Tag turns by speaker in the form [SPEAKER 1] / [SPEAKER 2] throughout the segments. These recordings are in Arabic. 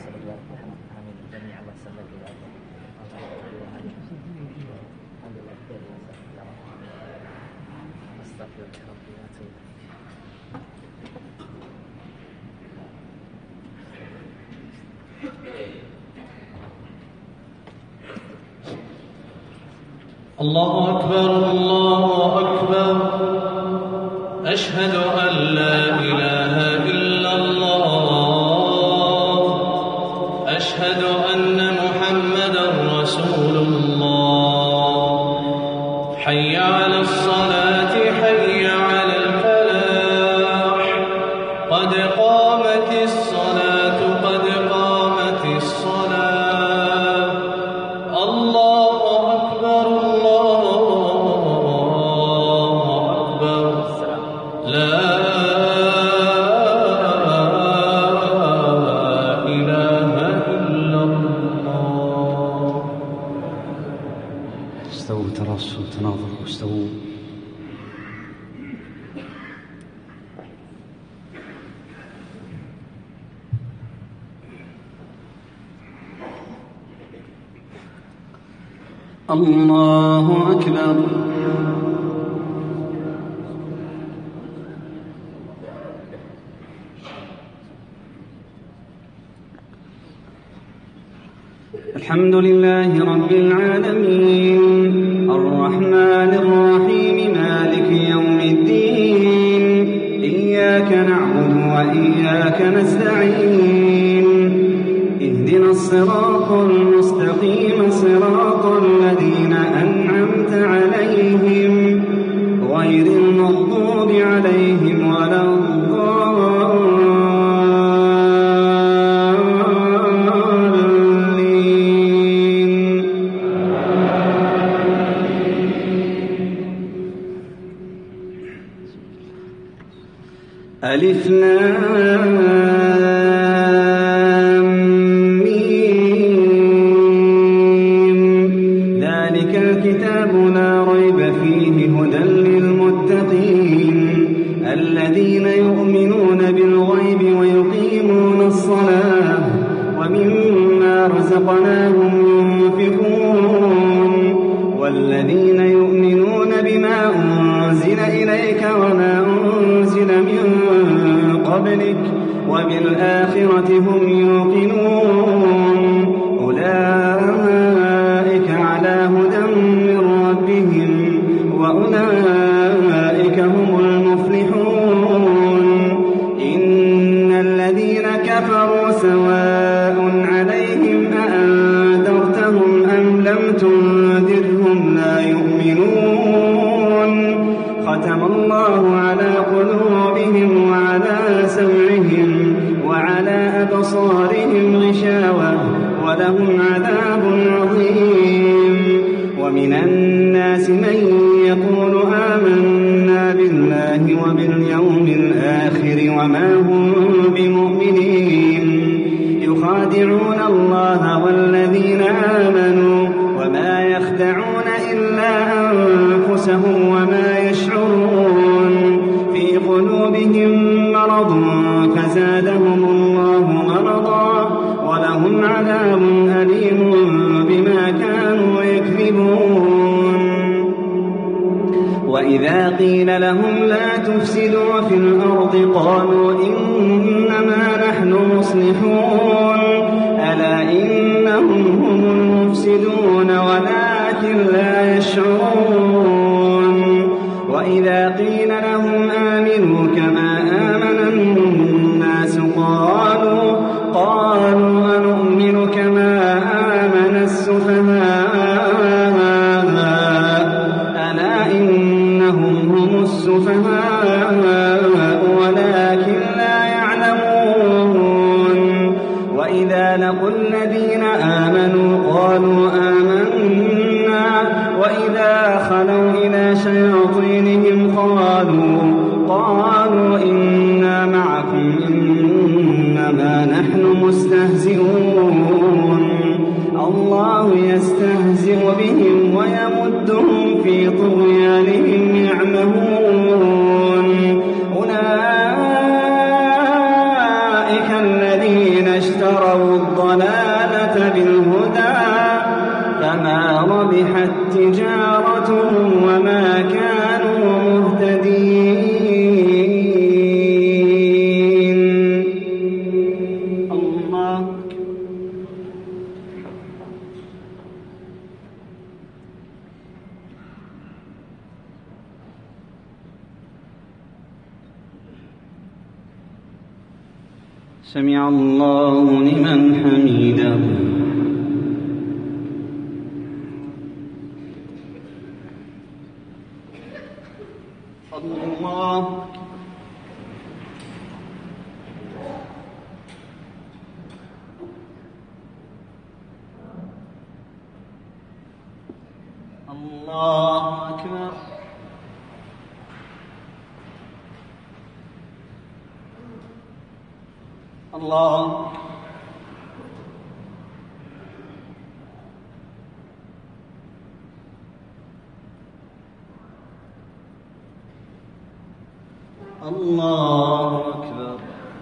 [SPEAKER 1] آمين جميعا وسلم إلى أستغفرك ربي وأتوب
[SPEAKER 2] الله أكبر الله أكبر أشهد أن لا إله إلا الله أشهد أن محمدا رسول الله حي على الصلاة حي على الفلاح قد قامت الصلاة قد قامت الصلاة الله أكبر لا إله إلا الله.
[SPEAKER 3] استووا تراصوا تناظروا استووا. الله أكبر. الحمد لله رب العالمين الرحمن الرحيم مالك يوم الدين إياك نعبد وإياك نستعين اهدنا الصراط المستقيم صراط الذين أنعمت عليهم غير المغضوب عليهم ولا ألف لام ميم ذلك الكتاب لا ريب فيه هدى للمتقين الذين يؤمنون بالغيب ويقيمون الصلاة ومما رزقناهم ينفقون والذين يؤمنون بما أنزل إليك وما أنزل من قبلك وبالآخرة هم يوقنون أولئك على هدى من ربهم وأولئك هم المفلحون إن الذين كفروا سواء عليهم أأنذرتهم أم لم تنذرهم لا يؤمنون ختم الله على قلوبهم وعلى سمعهم وعلى أبصارهم غشاوة ولهم عذاب عظيم ومن الناس من يقول آمنا بالله وباليوم الآخر وما هم بمؤمنين يخادعون الله والذين آمنوا وما يخدعون إلا أنفسهم وما يشعرون في قلوبهم مرض فزادهم الله مرضا ولهم عذاب أليم بما كانوا يكذبون وإذا قيل لهم لا تفسدوا في الأرض قالوا إنما نحن مصلحون ألا إنهم هم المفسدون ولكن لا يشعرون وإذا قيل لهم آمنوا كما آمن الناس قالوا أنؤمن كما آمن السفهاء ألا إنهم هم السفهاء ولكن لا يعلمون وإذا لقوا الذين آمنوا قالوا آمنا وإذا خلوا إلى شياطينهم قالوا إنا معكم إنما نحن مستهزئون الله يستهزئ بهم ويمدهم في طغيانهم يعمهون أولئك الذين اشتروا الضلالة سمع الله لمن حمده. الله الله أكبر. الله الله أكبر.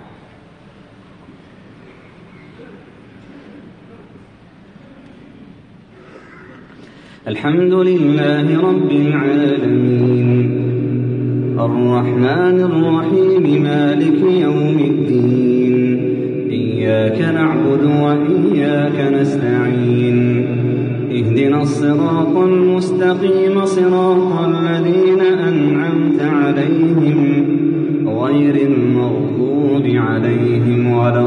[SPEAKER 3] الحمد لله رب العالمين الرحمن الرحيم مالك يوم الدين إياك نعبد وإياك نستعين اهدنا الصراط المستقيم صراط الذين أنعمت عليهم غير المغضوب عليهم ولا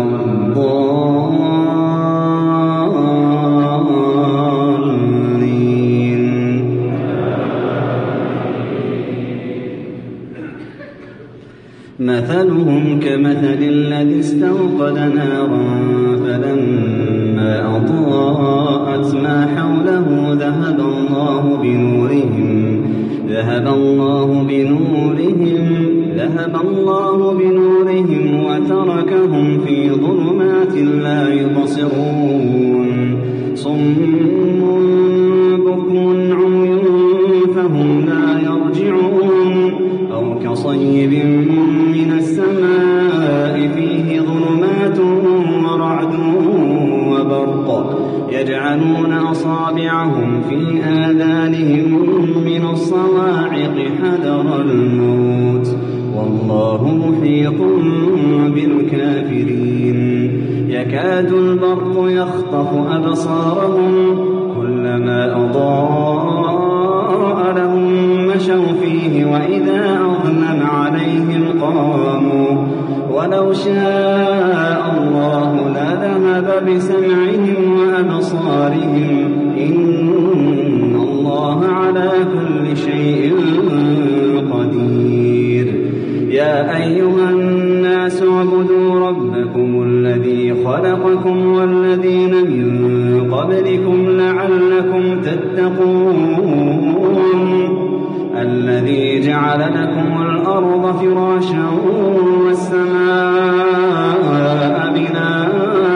[SPEAKER 3] الضالين. مثلهم كمثل الذي استوقد نارا فلما أضاءت ما حوله ذهب الله بنورهم وتركهم في ظلمات لا يبصرون صم بكم عمي فهم لا يرجعون أو كصيب من السماء فيه ظلمات ورعد وبرق يجعلون أصابعهم في آذانهم من الصواعق حذر الموت والله محيط بالكافرين. يكاد البرق يخطف أبصارهم كلما أضاء لهم مشوا فيه وإذا أظلم عليهم قاموا ولو شاء الله لذهب بسمعهم وأبصارهم إن الله على كل شيء قدير. يا أيها الناس اعبدوا ربكم الذي خلقكم والذين من قبلكم لعلكم تتقون الذي جعل لكم الأرض فراشا والسماء بناء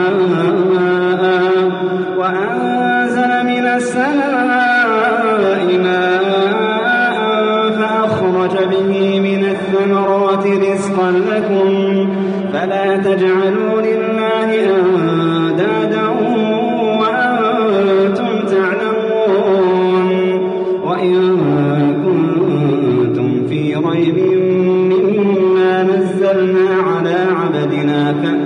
[SPEAKER 3] وأنزل من السماء ماء فأخرج به من الثمرات رزقا لكم فلا تجعلوا لله أندادا وأنتم تعلمون. وإن كنتم في ريب مما نزلنا على عبدنا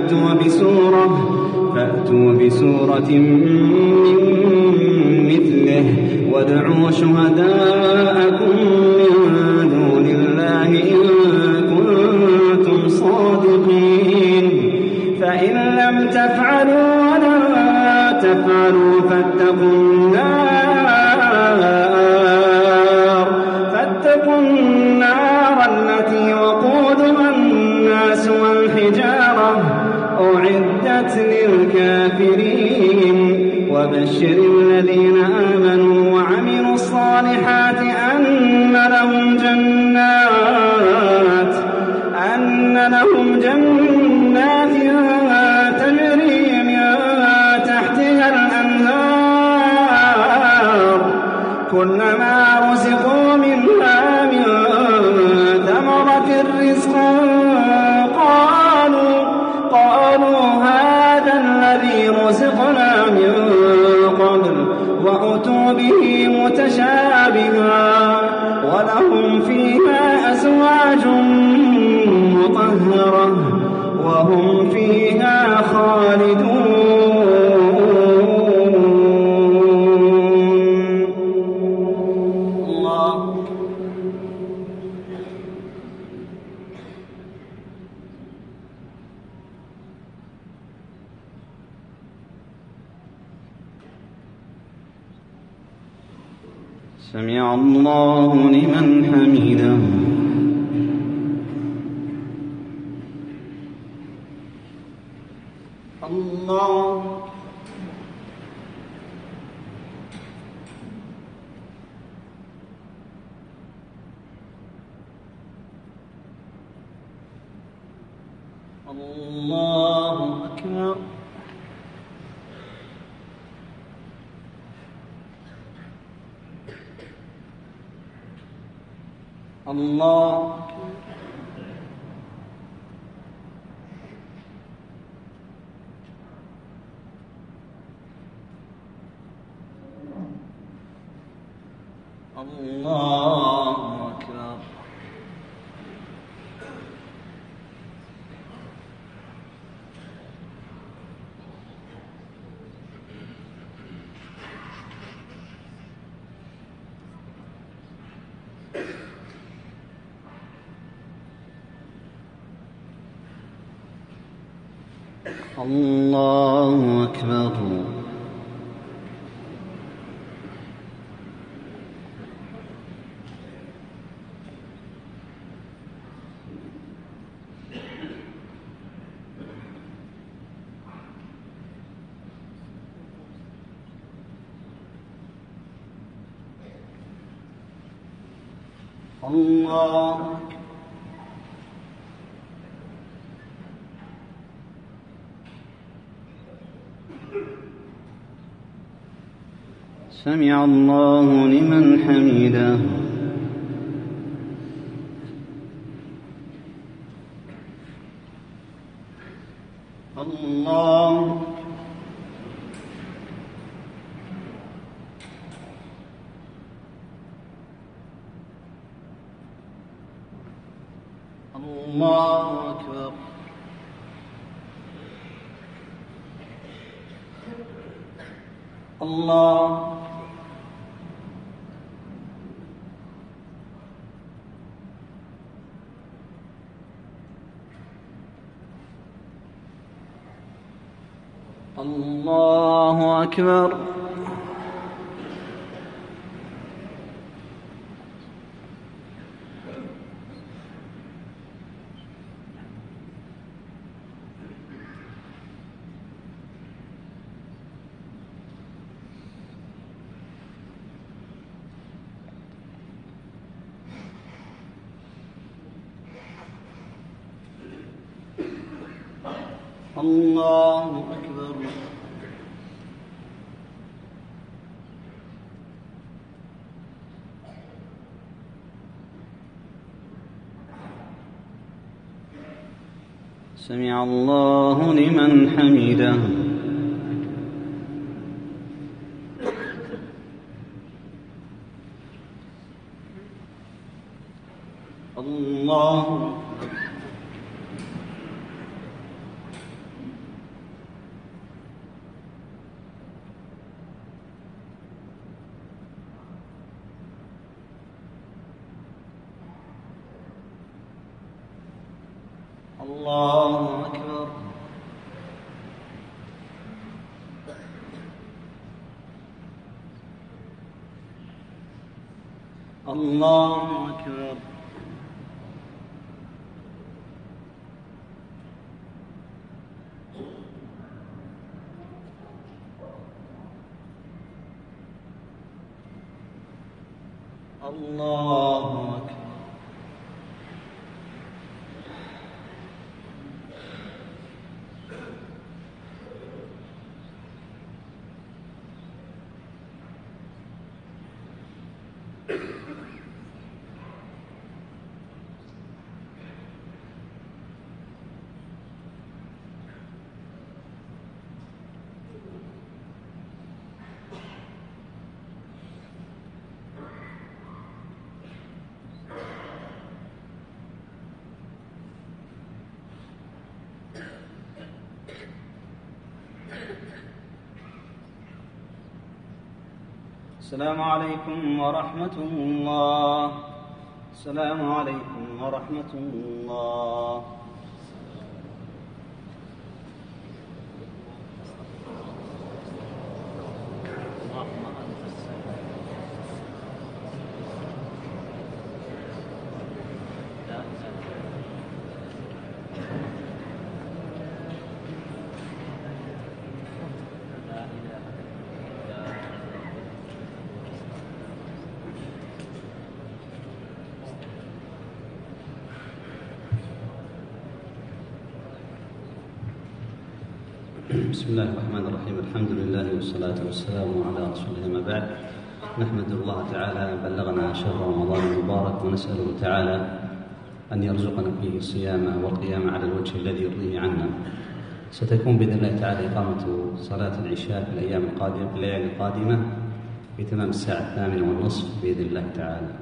[SPEAKER 3] فأتوا بسورة من مثله وادعوا شهداءكم من دون الله إن كنتم صادقين فإن لم تفعلوا ولا تفعلوا فاتقوا النار التي وقودها الناس والحجارة أعدت للكافرين. وبشر الذين آمنوا وعملوا الصالحات أن لهم جنات تجري من تحتها الأنهار كلما رزقوا منها من ثمرة رزقا قالوا هذا الذي رزقنا من قبل وأتوا به متشابها ولهم فيها أزواج مطهرة وهم فيها خالدون. الله سمع الله لمن حمده. الله الله أكبر. الله الله أكبر. الله أكبر. الله سمع الله لمن حمده. الله الله أكبر. الله الله أكبر. الله أكبر. سمع الله لمن حمده. الله الله أكبر. الله أكبر. الله أكبر. السلام عليكم ورحمة الله. السلام عليكم ورحمة الله. بسم الله الرحمن الرحيم. الحمد لله والصلاة والسلام على رسول الله. ما بعد، نحمد الله تعالى أن بلغنا شهر رمضان المبارك، ونسأله تعالى أن يرزقنا فيه الصيام والقيام على الوجه الذي يرضيه عنا. ستكون بإذن الله تعالى إقامة صلاة العشاء في الأيام القادمة، في الليالي القادمة في تمام الساعة 8:30 بإذن الله تعالى.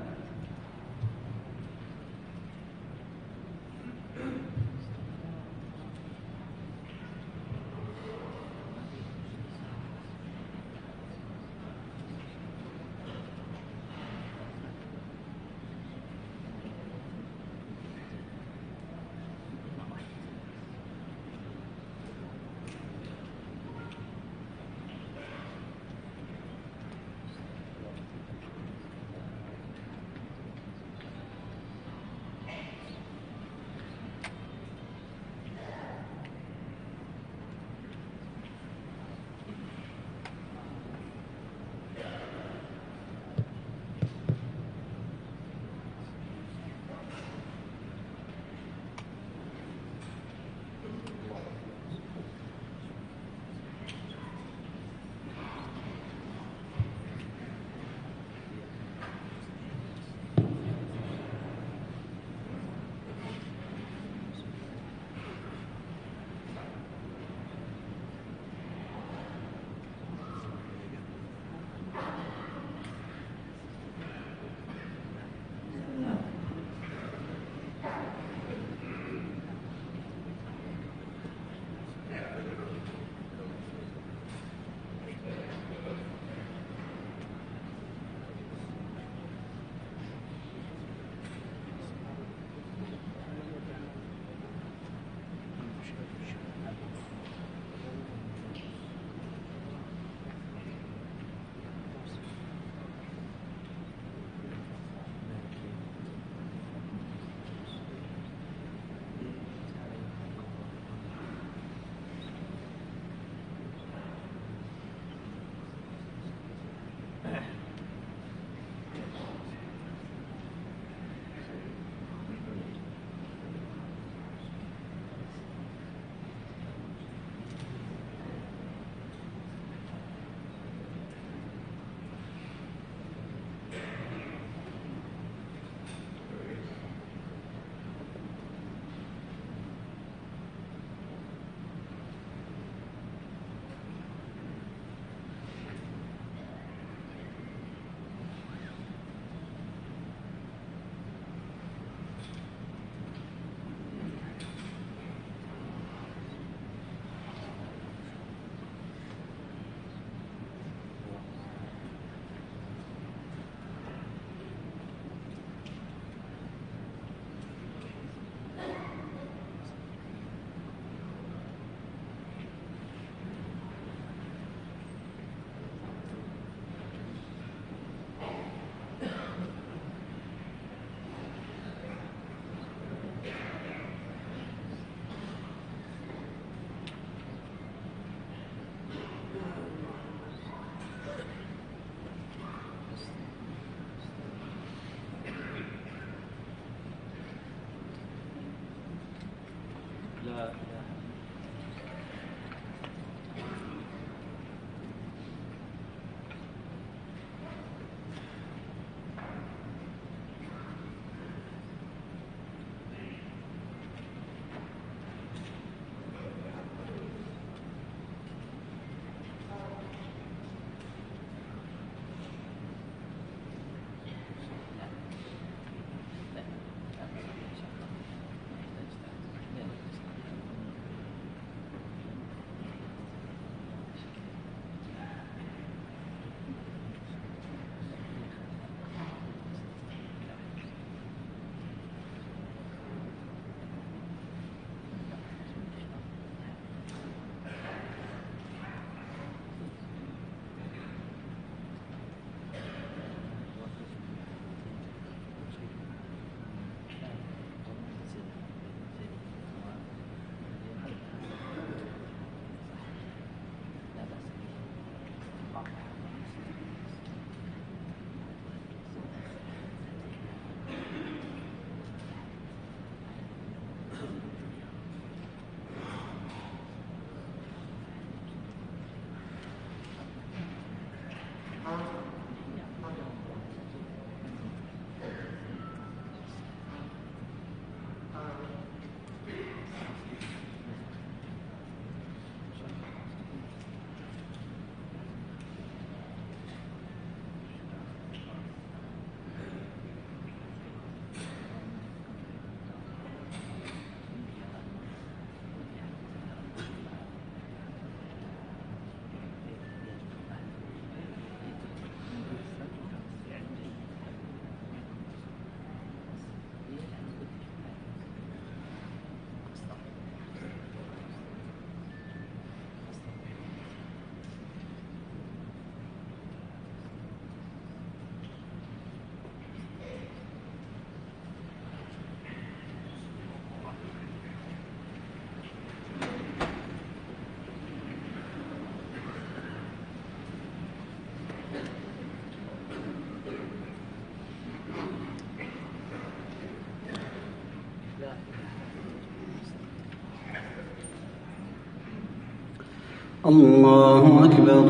[SPEAKER 3] الله أكبر.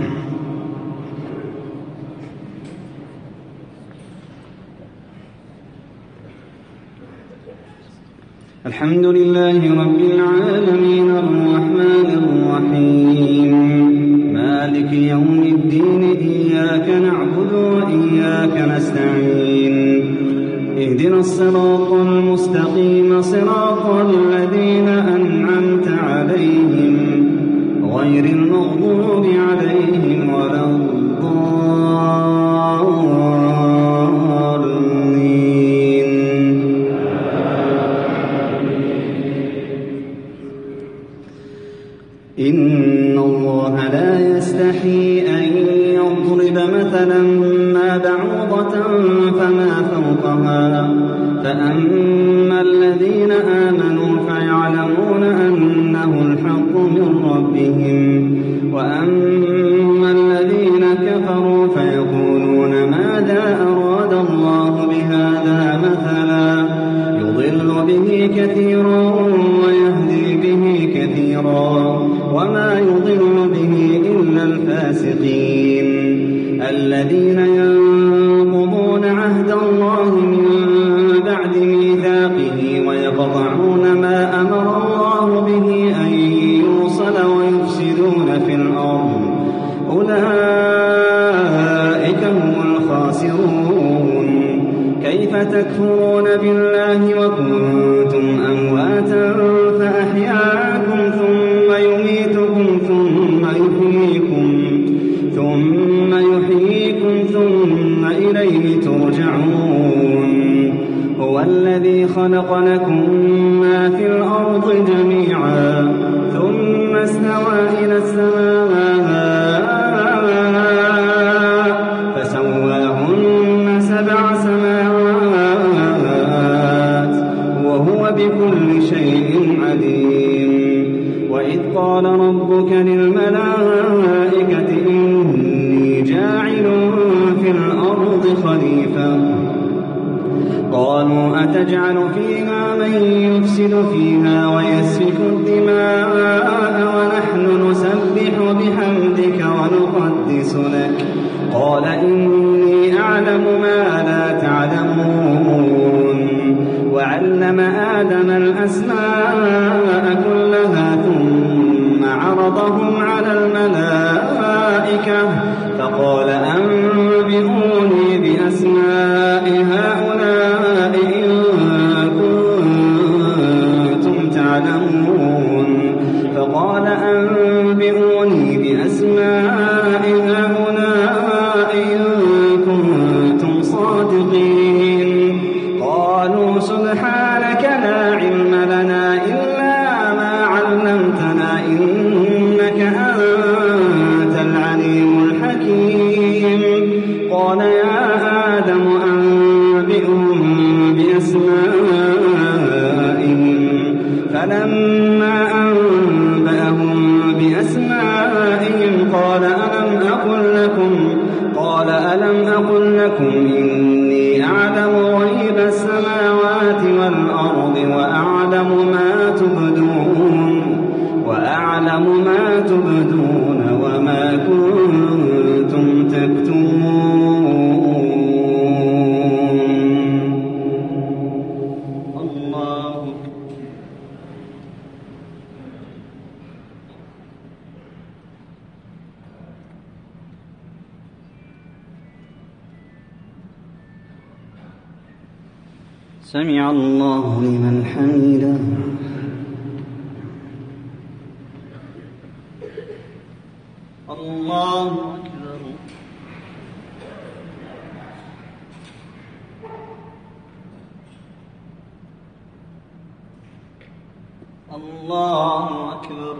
[SPEAKER 3] الحمد لله رب العالمين الرحمن الرحيم مالك يوم الدين إياك نعبد وإياك نستعين اهدنا الصراط المستقيم صراط الذين أنعمت عليهم غير المغضوب عليهم ولا الضالين. إن الله لا يستحي أن يضرب مثلا ما بعوضة فما فوقها فأما الذين آمنوا فيعلمون أنه الحق من ربهم وأما الذين كفروا فيقولون ماذا أراد الله بهذا مثلا يضل به كثيرا ويهدي به كثيرا وما يضل به إلا الفاسقين الذين ينقضون عهد الله من بعد ميثاقه ويقطعون ما أمر الله به أن يوصل ويفسدون في الأرض أولئك هم الخاسرون. كيف تكفرون بالله وكنتم أمواتا فأحياكم ثم يميتكم ثم يحييكم ثم إليه ترجعون. هو الذي خلق لكم ما في الأرض جميعا ثم استوى إلى السماء فسواهن 7 سماوات وهو بكل شيء عليم. وإذ قال ربك للملائكة إني جاعل في الأرض خليفة قالوا أتجعل فيها من يفسد فيها ويسفك الدماء ونحن نسبح بحمدك ونقدس لك قال إني أعلم ما لا تعلمون. وعلم آدم الأسماء كلها ثم عرضهم على الملائكة فقال أنبئوني بأسماء هؤلاء إن كنتم تعلمون. فقال أنبئوني بأسماء هؤلاء إن كنتم صادقين. قالوا سبحانك لا علم لنا إلا ما علمتنا إنك أنت العليم الحكيم. قال يا آدم أنبئهم بأسمائهم فلما أنبأهم بأسمائهم قال ألم أقل لكم إني أعلم غيب السماوات والأرض وأعلم ما تبدون وما كنتم تكتمون. الله سمع الله لمن حمده. الله أكبر. الله أكبر.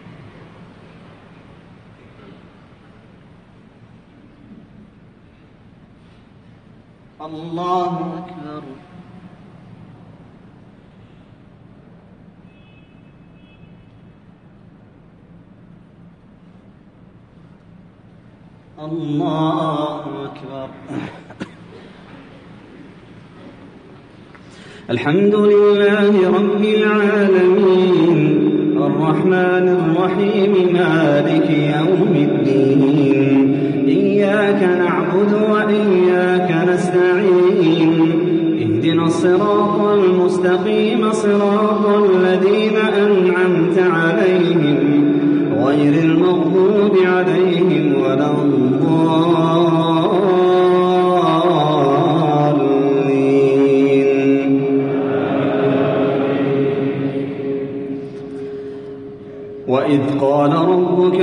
[SPEAKER 3] الله أكبر. الله أكبر. الحمد لله رب العالمين
[SPEAKER 4] الرحمن الرحيم مالك يوم الدين إياك نعبد وإياك نستعين اهدنا الصراط المستقيم صراط الذين أنعمت عليهم غير المغضوب عليهم ولا الضالين. وإذ قال ربك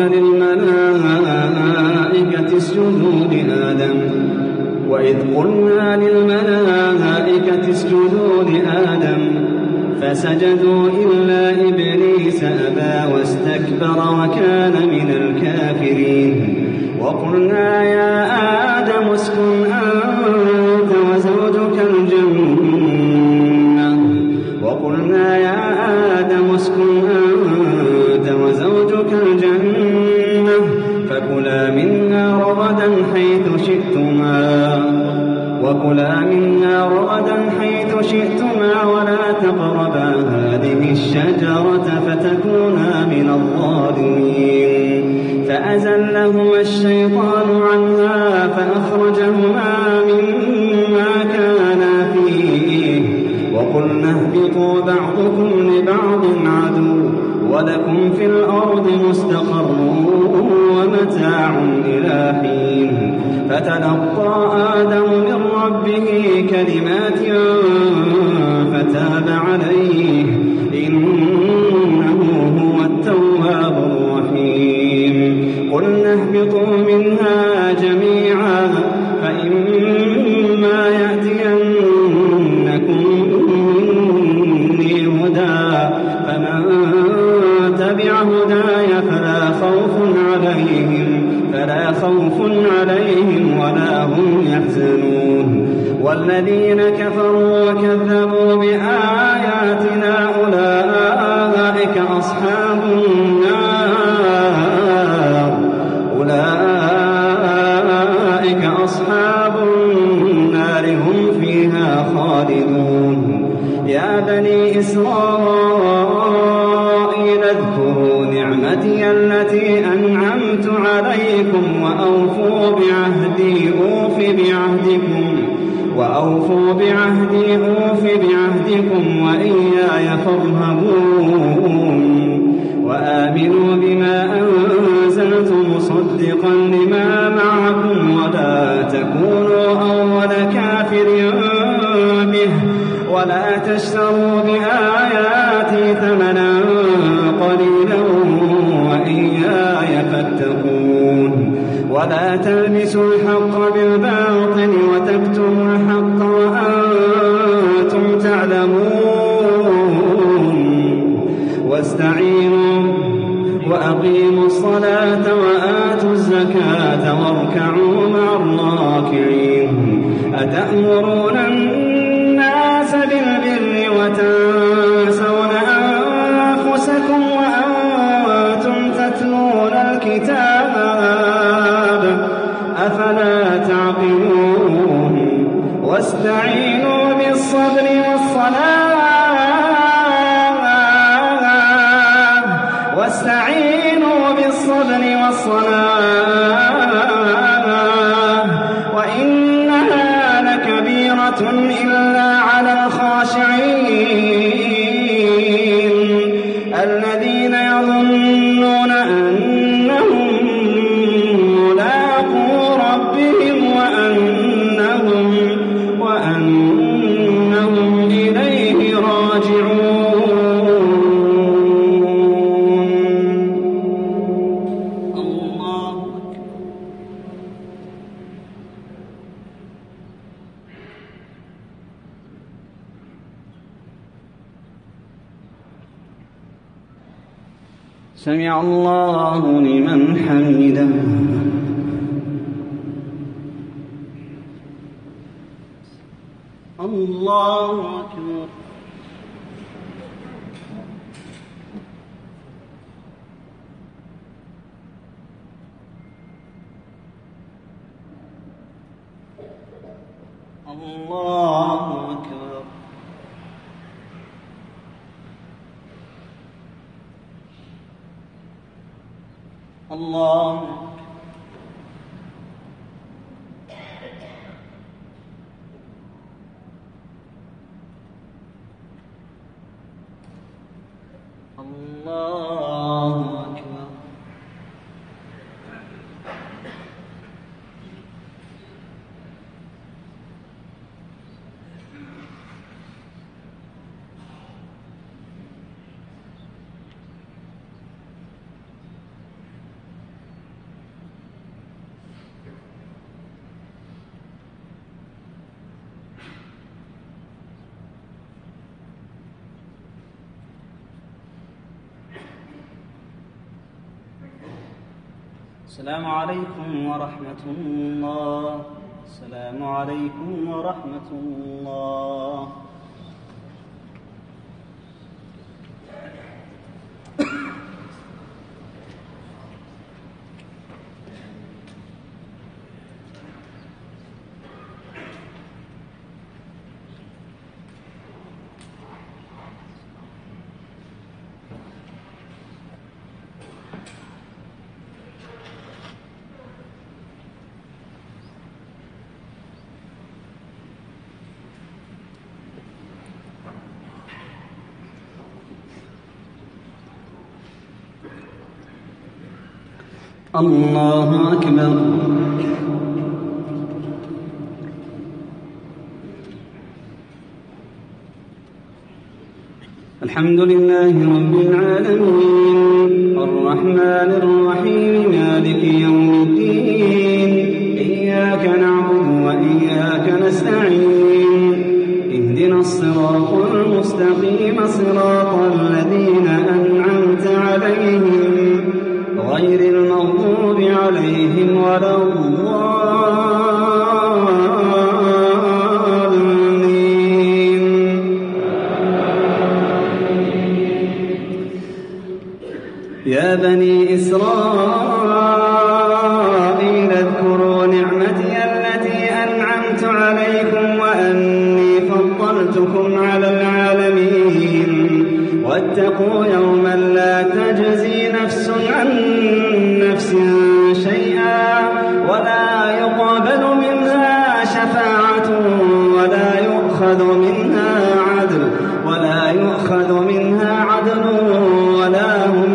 [SPEAKER 4] للملائكة اسجدوا لآدم وإذ قلنا للملائكة اسجدوا لآدم فسجدوا إلا إبليس أبى واستكبر وكان من الكافرين وقلنا يا آدم اسكن أنت وزوجك الجنة فكلا منها رغدا حيث شئتما ولا تقربا هذه الشجرة فتكونا من الظالمين فأزلهما الشيطان عنها فأخرجهما مما كانا فيه وقلنا اهبطوا بعضكم لبعض عدو ولكم في الأرض مستقر ومتاع إلى حين فتلقى آدم من ربه كلمات فتاب عليه إنه هو التواب الرحيم قلنا اهبطوا منها جميعا فإما يأتينكم مني هدى فمن تبع هداي فلا خوف عليهم ولا هم يحزنون والذين كفروا وكذبوا بآياتنا أولئك أصحاب النار هم فيها خالدون يا بني إسرائيل اذكروا نعمتي التي أنعمت عليكم وأوفوا بعهدي أوف بعهدكم وإياي فارهبون وآمنوا بما أنزلت مصدقا لما معكم ولا تكونوا أول كافر به ولا تشتروا بآياتي ثمنا قليلا وإياي فاتقون ولا تلبسوا الحق بالباطل وتكتموا الحق وأنتم تعلمون واستعينوا وأقيموا الصلاة وآتوا الزكاة واركعوا مع الراكعين أتأمرون الناس بالبر وتنسون أنفسكم وأنتم تتلون الكتاب أفلا تعقلون واستعينوا بالصبر والصلاة وإنها لكبيرة إلا على الخاشعين الذين يظنون أنهم ملاقو ربهم وأنهم إليه راجعون. الله سمع الله لمن حمده. الله أكبر. الله أكبر. الله الله أكبر. السلام عليكم ورحمة الله. السلام عليكم ورحمة الله. الله أكبر. الحمد لله رب العالمين الرحمن الرحيم مالك يوم الدين إياك نعبد وإياك نستعين اهدنا الصراط المستقيم صراط الذين أنعمت عليهم غير المغضوب عليهم ولا الضالين. يا بني إسرائيل اذكروا نعمتي التي أنعمت عليكم وأني فضلتكم على العالمين واتقوا يوما لا تجزي نفس عن نفس شيئا ولا يقبل منها شفاعة ولا يؤخذ منها عدل ولا هم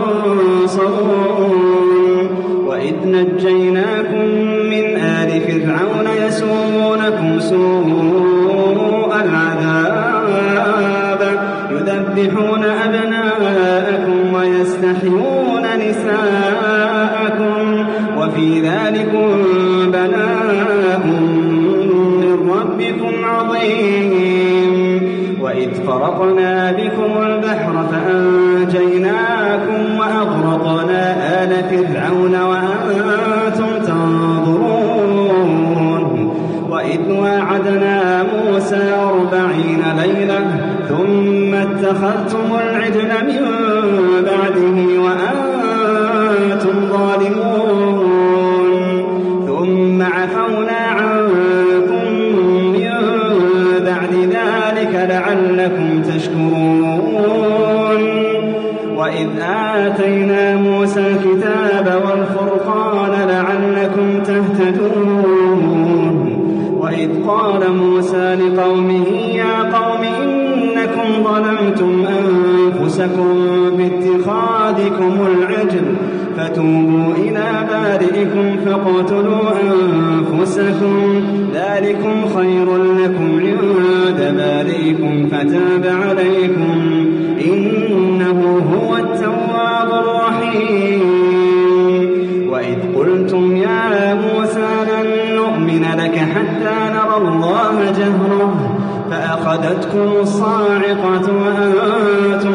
[SPEAKER 4] ينصرون. وإذ نجيناكم من آل فرعون يسومونكم سوء العذاب يذبحون أبناءكم ويستحيون نساءكم وفي ذلكم بلاء من ربكم عظيم. وإذ فرقنا بكم البحر فأنجيناكم وأغرقنا آل فرعون وأنتم تنظرون. وإذ واعدنا موسى 40 ليلة ثم اتخذتم العجل من بعده وأنتم ظالمون ثم عفونا عنكم من بعد ذلك لعلكم تشكرون. وإذ آتينا موسى الكتاب والفرقان لعلكم تهتدون. وإذ قال موسى لقومه يا قوم إنكم ظلمتم أنفسكم باتخاذكم العجل فتوبوا إلى بارئكم فاقتلوا أنفسكم ذلكم خير لكم عند بارئكم فتاب عليكم إنه هو التواب الرحيم. وإذ قلتم يا موسى لن نؤمن لك حتى نرى الله جهرة فأخذتكم الصاعقة وأنتم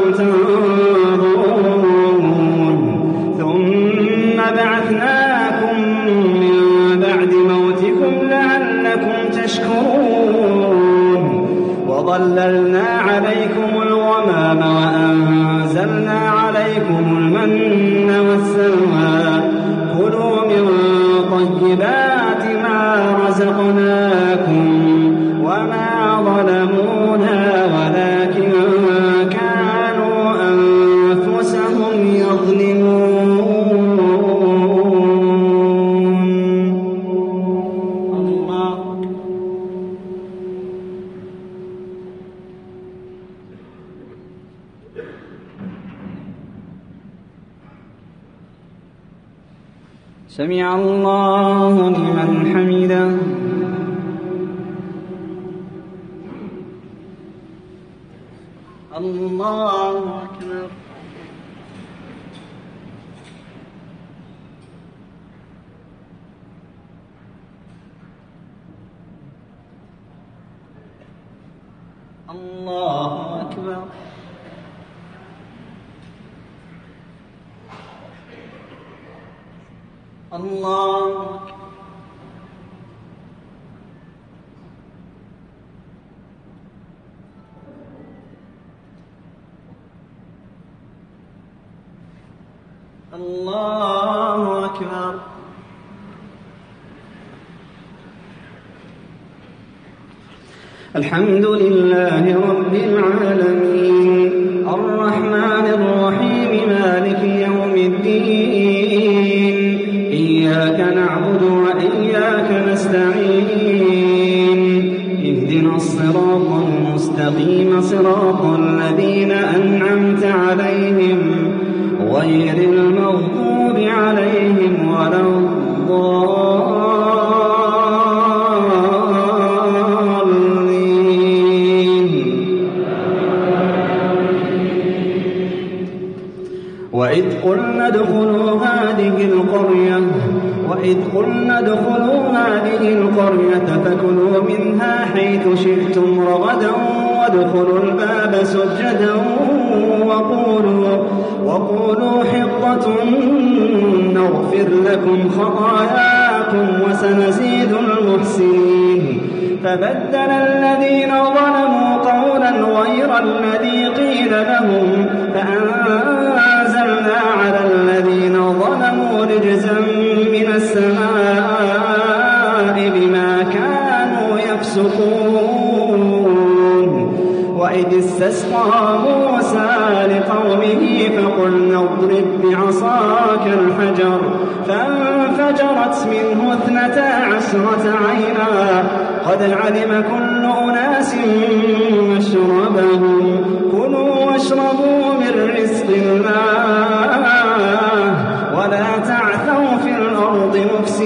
[SPEAKER 4] تنظرون ثم بعثناكم من بعد موتكم لعلكم تشكرون. وظللنا عليكم الغمام وأنزلنا عليكم المن والسلوى كلوا من طيبات ما رزقناكم وما ظلمونا ولكن كانوا أنفسهم يظلمون. سمع الله لمن حمده. الله أكبر. الله أكبر. الله أكبر. الله أكبر. الحمد لله رب العالمين الرحمن الرحيم مالك يوم الدين إياك نعبد وإياك نستعين اهدنا الصراط المستقيم صراط الذين أنعمت عليهم غير المغضوب عليهم ولا الضالين. وإذ قلنا ادخلوا هذه القرية فكلوا منها حيث شئتم رغدا وادخلوا الباب سجدا وقولوا حطة نغفر لكم خطاياكم وسنزيد المحسنين. فبدل الذين ظلموا قولا غير الذي قيل لهم فأنزلنا على الذين ظلموا رجزا من السماء بما كانوا يفسقون. وإذ استسقى موسى لقومه فقلنا اضرب بعصاك الحجر فانفجرت منه 12 عينا قد علم كل أناس مشربهم كلوا واشربوا من رزق الله ولا تعثوا في الأرض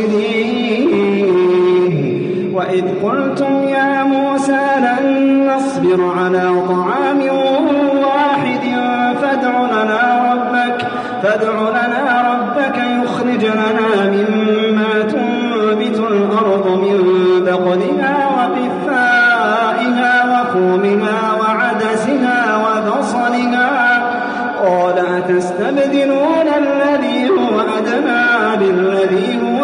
[SPEAKER 4] مفسدين. وإذ قلتم يا موسى لن نصبر على طعام واحد فادع لنا ربك يخرج لنا مما تنبت الأرض من بقلها وقثائها وفومها وعدسها وبصلها قال أتستبدلون الذي هو أدنى بالذي هو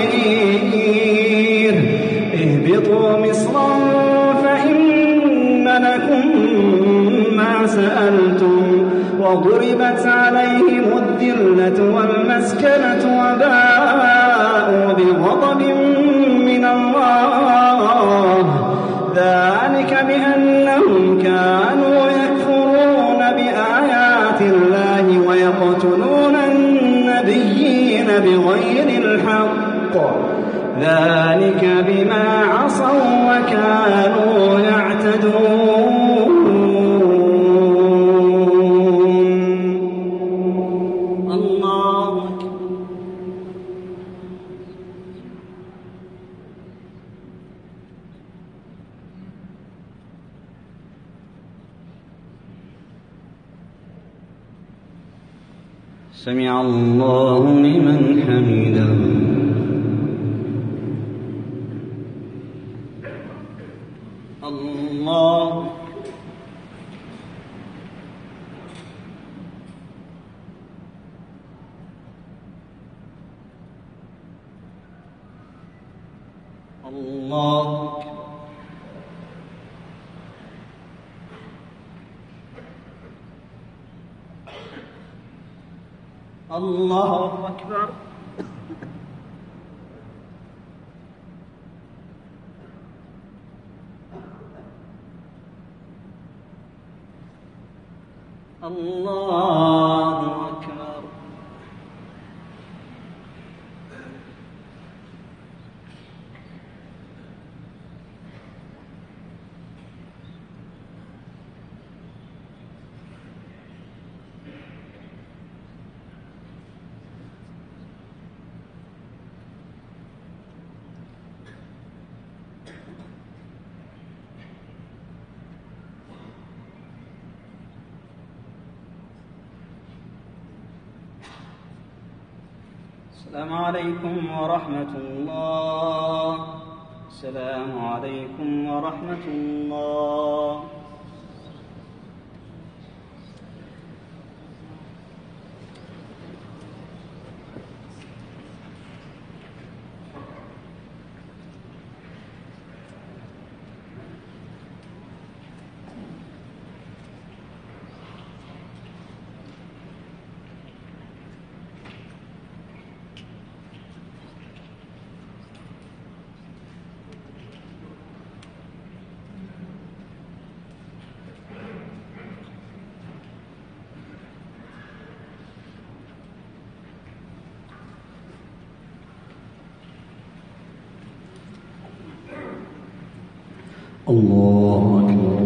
[SPEAKER 4] خير اهبطوا مصرا فإن لكم ما سألتم وضربت عليهم الذلة والمسكنة وباءوا بغضب من الله ذلك بأنهم كانوا يكفرون بآيات الله ويقتلون النبيين بغير الحق ذلك بما عصوا وكانوا يعتدون. الله أكبر. سمع الله لمن حمده. الله الله الله أكبر. الله أكبر. السلام عليكم ورحمة الله. السلام عليكم ورحمة الله.
[SPEAKER 3] الله أكبر.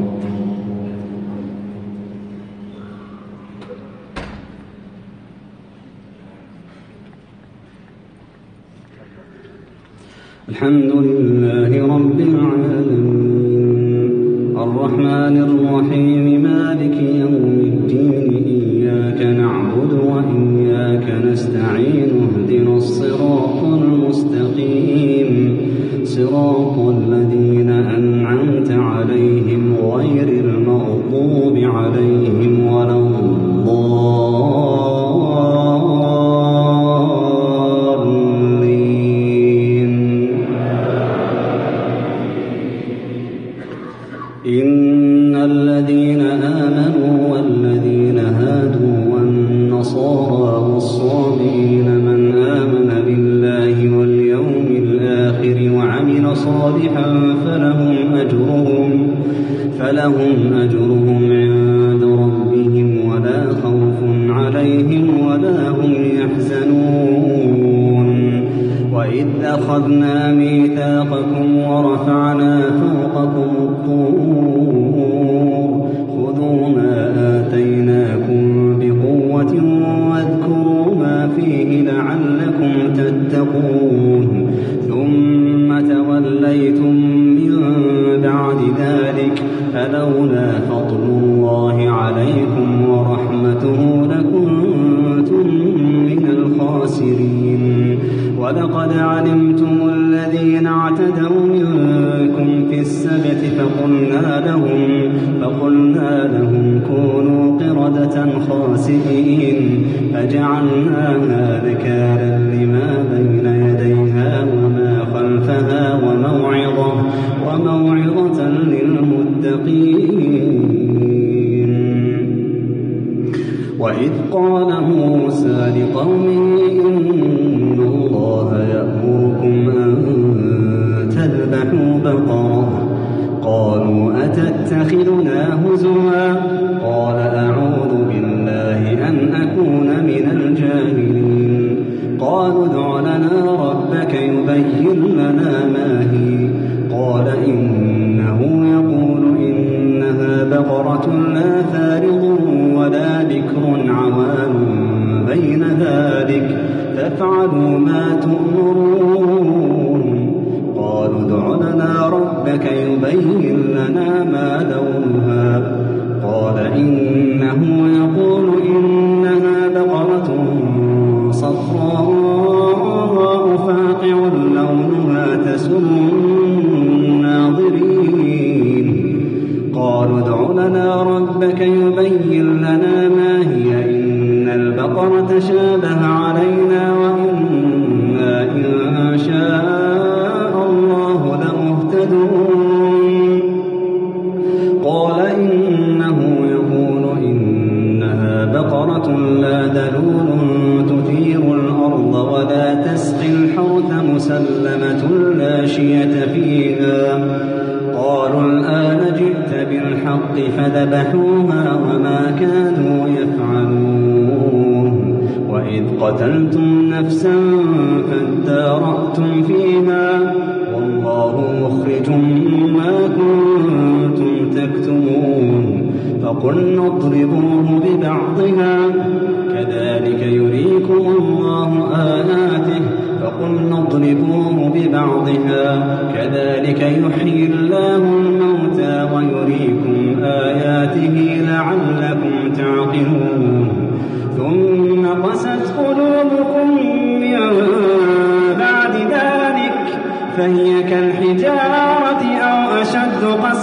[SPEAKER 3] الحمد لله رب العالمين الرحمن الرحيم مالك يوم الدين إياك نعبد وإياك نستعين اهدنا الصراط المستقيم صراط الذين أنعمت عليهم غير المغضوب عليهم ولا الضالين. إن الذين آمنوا والذين هادوا والنصارى والصابئين من آمن بالله واليوم الآخر وعمل صالحا فلهم أجرهم عند ربهم ولا خوف عليهم ولا هم يحزنون. وإذ أخذنا ميثاقكم ورفعنا فوقكم الطور خذوا ما آتيناكم بقوة واذكروا ما فيه لعلكم تتقون. ثم توليتم من بعد ذلك فلولا فضل الله عليكم ورحمته لكنتم من الخاسرين. ولقد علمتم الذين اعتدوا منكم في السبت فقلنا لهم كونوا قردة خاسئين فجعلناها نكالا لما بين يديها وما خلفها وموعظة للمتقين. وإذ قال موسى لقومه إن الله يأمركم أن تذبحوا بقرة قالوا أتتخذنا هزوا قال أعوذ بالله أن أكون من الجاهلين. قالوا ادع لنا ربك يبين لنا ما هي قال إنه يقول إنها بقرة لا فارض ولا بكر عوان بين ذلك فافعلوا ما تؤمرون. قالوا ادع لنا ربك يبين لنا ما لونها قال إنه يقول إنها بقرة صفراء فاقع لونها تسر الناظرين. قالوا ادع لنا ربك يبين لنا ما هي إن البقرة تشابه علينا وإنا إن شاء الله لمهتدون. قال إنه يقول إنها بقرة لا ذلول تثير الأرض ولا تسقي الحرث مسلمة لا شية فيها. قالوا الآن جئت بالحق فذبحوها وما كانوا يفعلون. وإذ قتلتم نفسا فادارأتم فيها والله مخرج ما كنتم تكتمون. فقلنا اضربوه ببعضها كذلك يريكم الله آياته كذلك يحيي الله الموتى ويريكم آياته لعلكم تعقلون. ثم قست قلوبكم من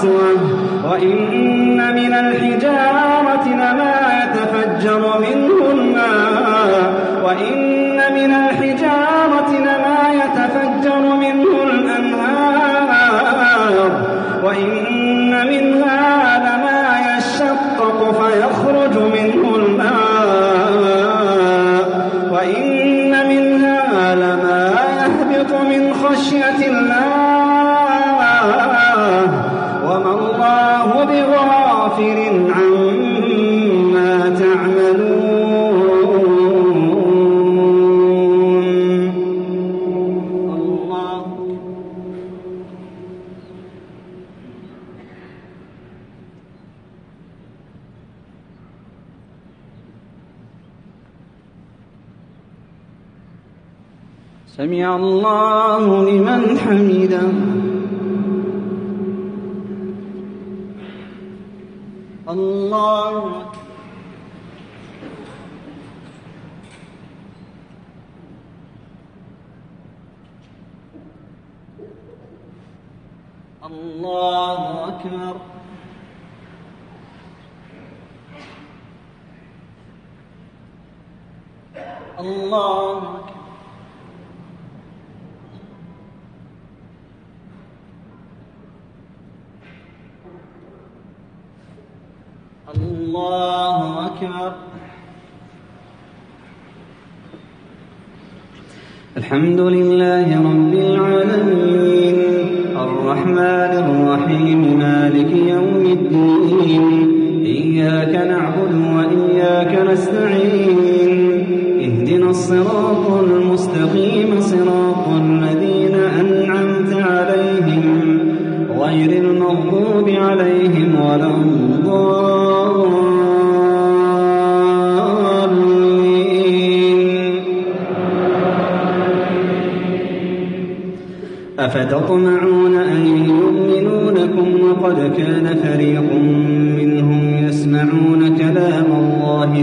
[SPEAKER 4] قسوة وإن من الحجارة لما يتفجر منه الماء وإن منها لما يشقق فيخرج منه الماء وإن منها لما يهبط من خشية الله وما الله بغافل عما تعملون. الله سمع الله لمن حمده. الله الله أكبر. الله أكبر. الله أكبر. الحمد لله رب العالمين الرحمن الرحيم مالك يوم الدين إياك نعبد وإياك نستعين اهدنا الصراط المستقيم صراط الذين أنعمت عليهم غير المغضوب عليهم ولا الضالين. أفتطمعون أن يؤمنوا لكم وقد كان فريق منهم يسمعون كلام الله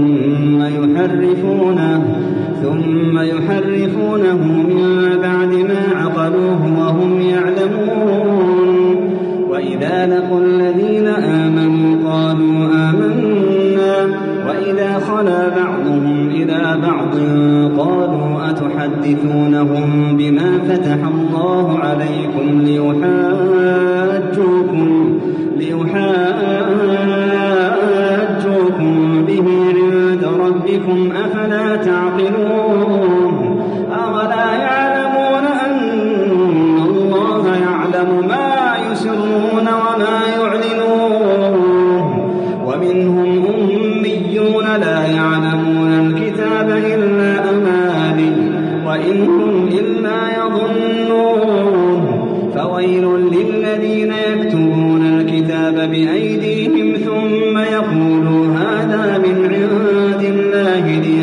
[SPEAKER 4] ثم يحرفونه من بعد ما عقلوه وهم يعلمون. وإذا لقوا الذين آمنوا قالوا آمنا وإذا خلا بعضهم إلى بعض قالوا أتحدثونهم بما فتح الله عليكم ليحاجوكم به عند ربكم أفلا تعقلون. أولا يعلمون أن الله يعلم ما يسرون وما يعلنون. ومنهم أميون لا يعلمون الكتاب إلا أماني وإن هم إلا يظنون. فويل للذين يكتبون الكتاب بأيديهم ثم يقولوا هذا من عند الله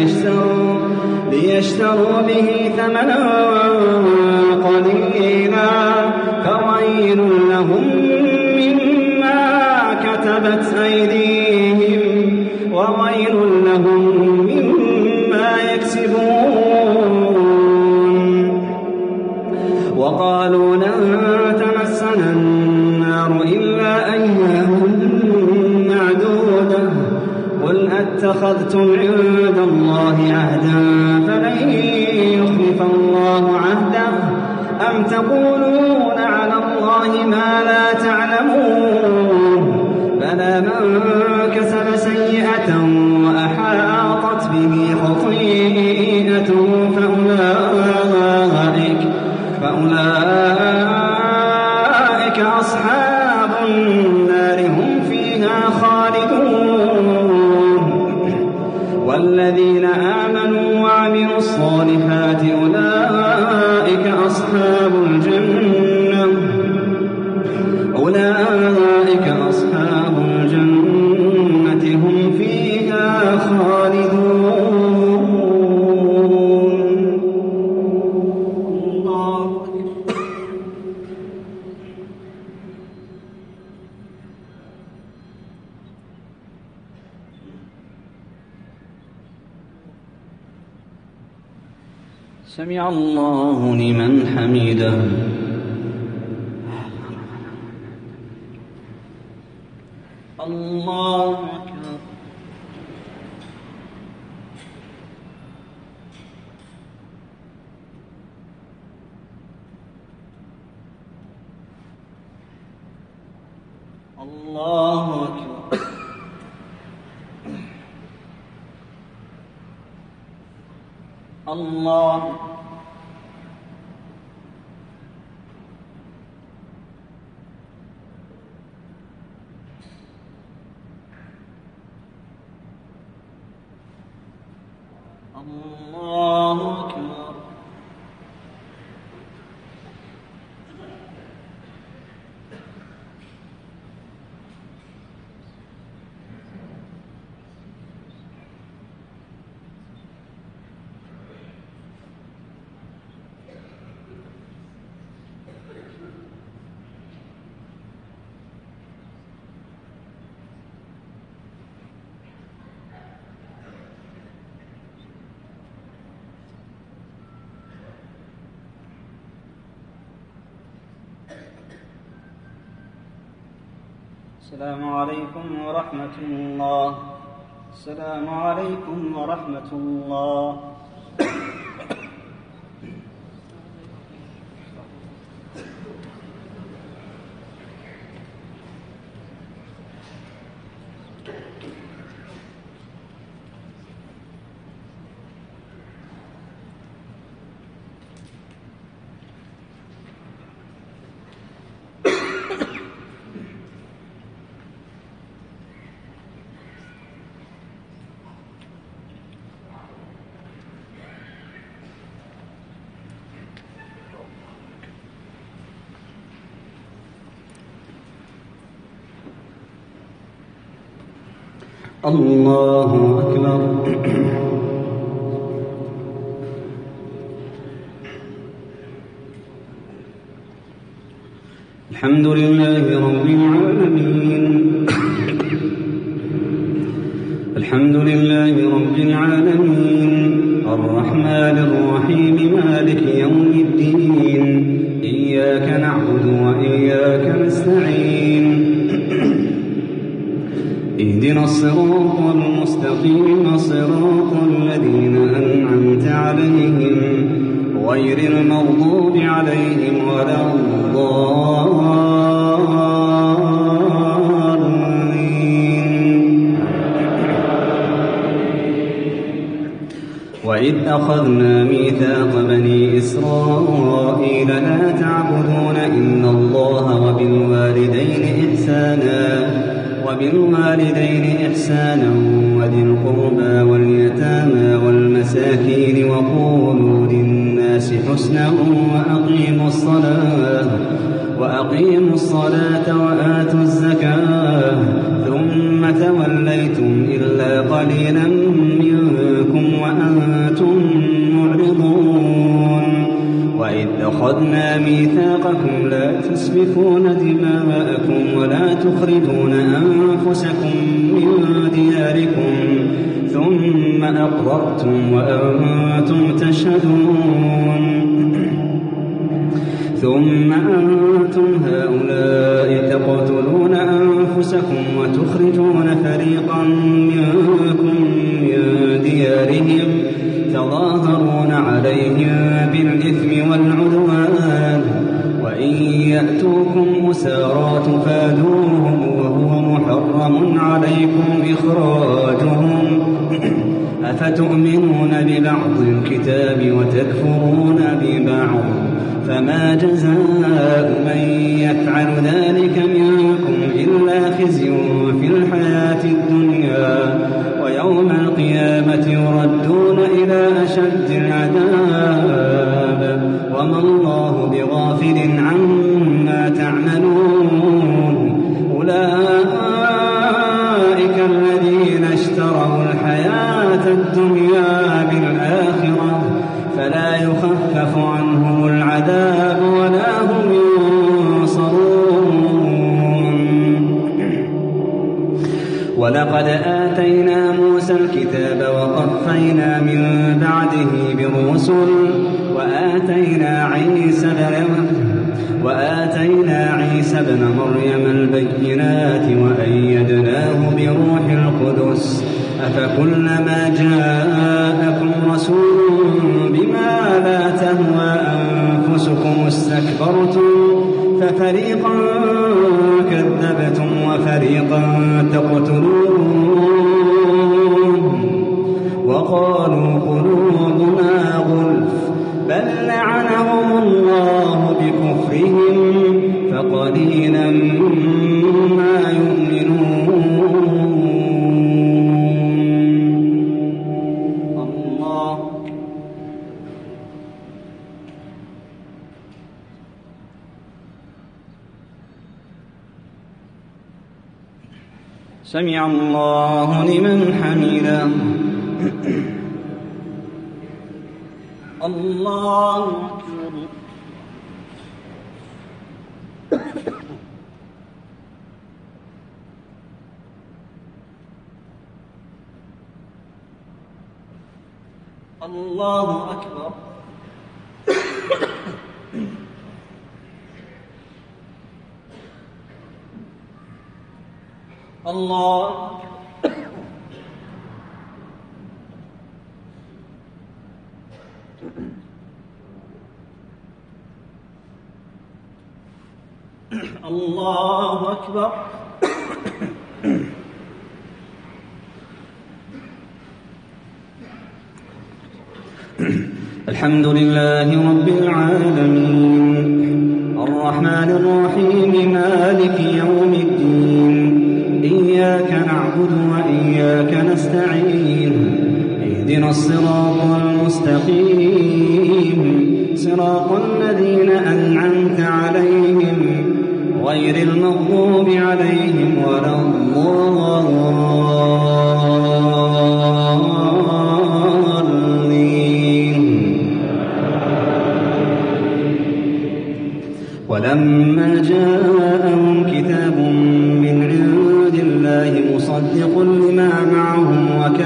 [SPEAKER 4] ليشتروا به ثمنا قليلا فويل لهم مما كتبت أيديهم وويل لهم مما يكسبون. وقالوا لن تمسنا النار إلا أياما معدودة قل أتخذتم عند الله عهدا فلن يخلف الله عهده أم تقولون على الله ما لا تعلمون. بلى من كسب سيئة وأحاطت به خطيئته فأولئك أصحاب النار هم فيها خالدون. والذين آمنوا وعملوا الصالحات أولئك أصحاب الجنة هم فيها خالدون. الله سمع الله لمن حمده. الله أكبر. الله أكبر. الله الله أكبر. السلام عليكم ورحمة الله. السلام عليكم ورحمة الله. الله أكبر. الحمد لله رب العالمين. الحمد لله رب العالمين الرحمن الرحيم مالك يوم الدين. إياك نعبد وإياك نستعين. اهدنا الصراط المستقيم صراط الذين أنعمت عليهم غير المغضوب عليهم ولا الضالين. وإذ أخذنا ميثاق بني إسرائيل لا تعبدون إلا الله وبالوالدين إحسانا وذي القربى واليتامى والمساكين وقولوا للناس حسنا وأقيموا الصلاة وآتوا الزكاة ثم توليتم إلا قليلا منكم وأنتم معرضون. وإذ أخذنا ميثاقكم لا تسفكون دماءكم ولا تخرجون أنفسكم من دياركم ثم أقررتم وأنتم تشهدون. ثم أنتم هؤلاء تقتلون أنفسكم وتخرجون فريقا منكم من ديارهم تظاهرون عليهم بالإثم والعدوان وإن يأتوكم أسارى تفادوهم وهو محرم عليكم إخراجهم. أفتؤمنون ببعض الكتاب وتكفرون ببعض فما جزاء من يفعل ذلك منكم إلا خزي في الحياة الدنيا ويوم القيامة يردون إلى أشد العذاب وما الله بغافل عما تعملون. أولئك الذين اشتروا الحياة الدنيا بالآخرة فلا يخفف عنهم العذاب ولا هم ينصرون. ولقد آتينا موسى الكتاب وقفينا من بعده بالرسل وآتينا عيسى ابن مريم البينات وأيدناه بروح القدس أفكلما جاءكم رسول بما لا تهوى أنفسكم استكبرتم ففريقا كذبتم وفريقا تقتلون وقالوا قلوبنا غلف بل لعنهم الله بكفرهم فقليلا ما يؤمنون. الله سمع الله لمن حمده. الله أكبر. الله أكبر. الله الله أكبر. الحمد لله رب العالمين الرحمن الرحيم مالك يوم الدين إياك نعبد وإياك نستعين اهدنا الصراط المستقيم صراط الذين أنعمت عليهم غير المغضوب عليهم ولا الضالين. ولما جاءهم كتاب من عند الله مصدق لما معهم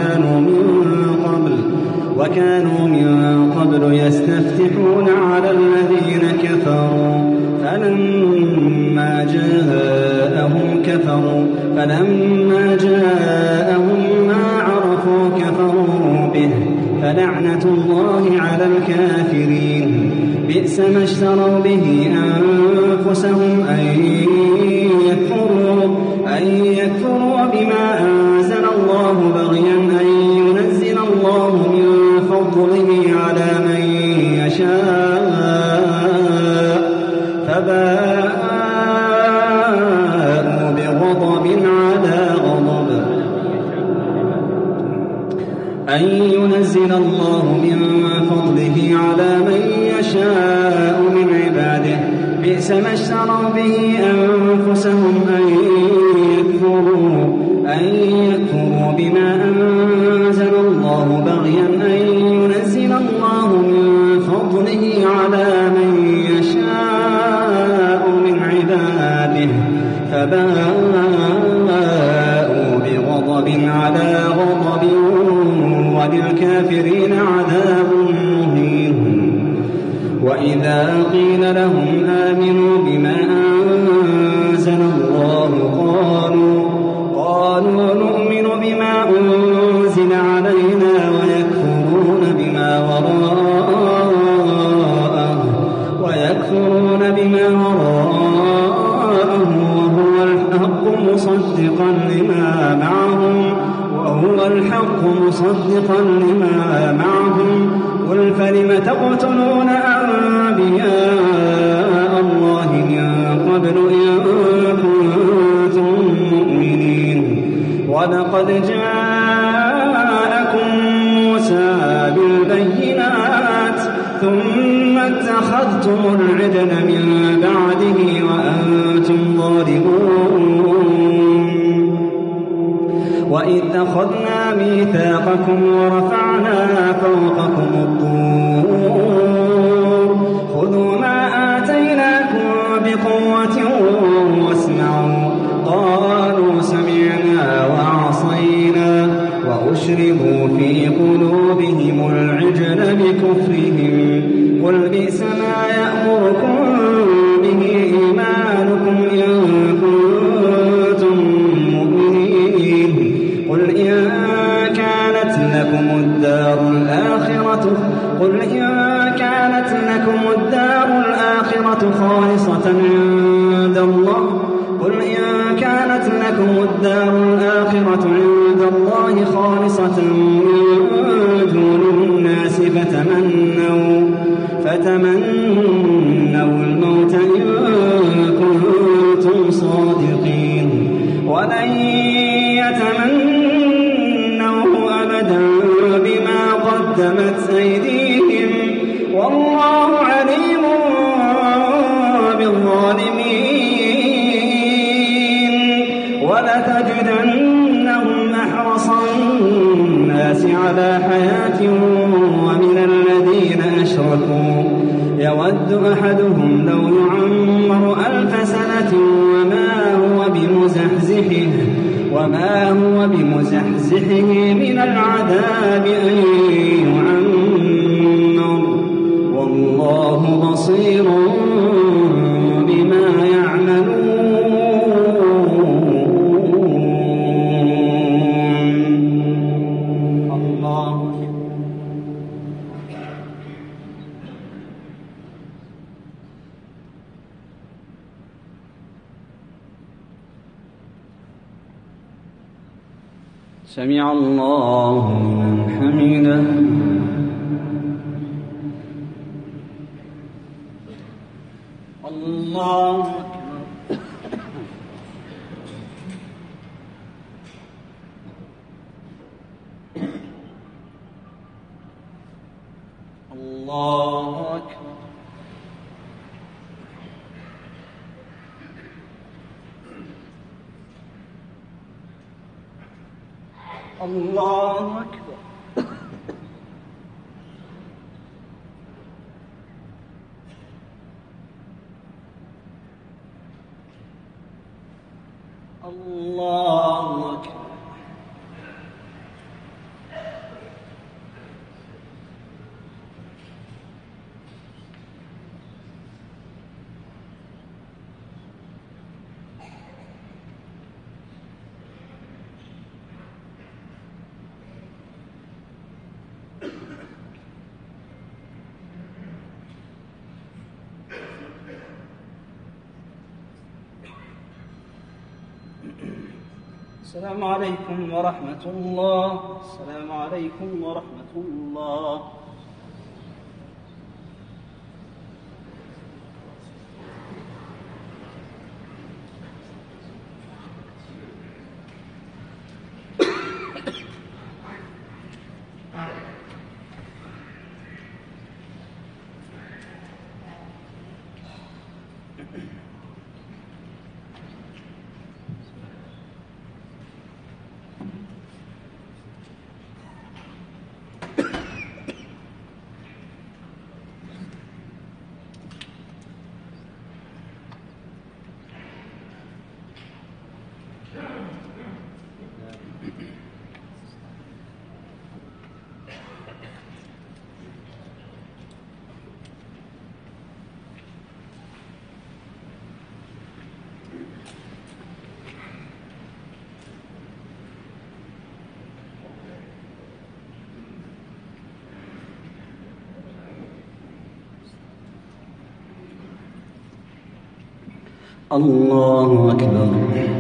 [SPEAKER 4] وكانوا من قبل يستفتحون على الذين كفروا فلما جاءهم ما عرفوا كفروا به فلعنة الله على الكافرين. بئس ما اشتروا به أنفسهم أن يكفروا بما أنزل الله بغيا أن ينزل الله من فضله على من يشاء فباءوا بغضب على غضب أن ينزل الله من فضله على من يشاء من عباده. بئس ما اشتروا به أنفسهم أن يكفروا بما أنزل الله بغيا أن ينزل الله من فضله على من يشاء من عباده فباءوا بغضب على غضب وللكافرين عذاب مهين. وإذا قيل لهم آمنوا بما أنزل الله قالوا نؤمن بما أنزل علينا ويكفرون بما وراءه وهو الحق مصدقا لما معهم قل فلم تقتلون أنبياء الله من قبل إن كنتم مؤمنين. ولقد جاءكم موسى بالبينات ثم اتخذتم العجل من بعده وأنتم ظالمون. وإذ أخذنا ميثاقكم ورفعنا فوقكم الطور خذوا ما آتيناكم بقوة واسمعوا. قالوا سمعنا وعصينا وأشربوا في قلوبهم العجل بكفرهم. قل بئس ما يأمركم به قل إن كانت لكم الدار الآخرة خالصة عند الله خالصة من دون الناس فتمنوا الموت إن كنتم صادقين ولن يتمنوه أبدا بما قدمت أيديهم والله عليم بالظالمين ولتجدنهم أحرص الناس على حياة ومن الذين أشركوا يود أحدهم لو يعمر 1000 سنة وما هو بمزحزحه من العذاب أن يعمر والله بصير بما يعملون. الله سمع الله لمن حمده. الله أكبر. الله أكبر. الله أكبر. السلام عليكم ورحمة الله. السلام عليكم ورحمة الله. الله أكبر.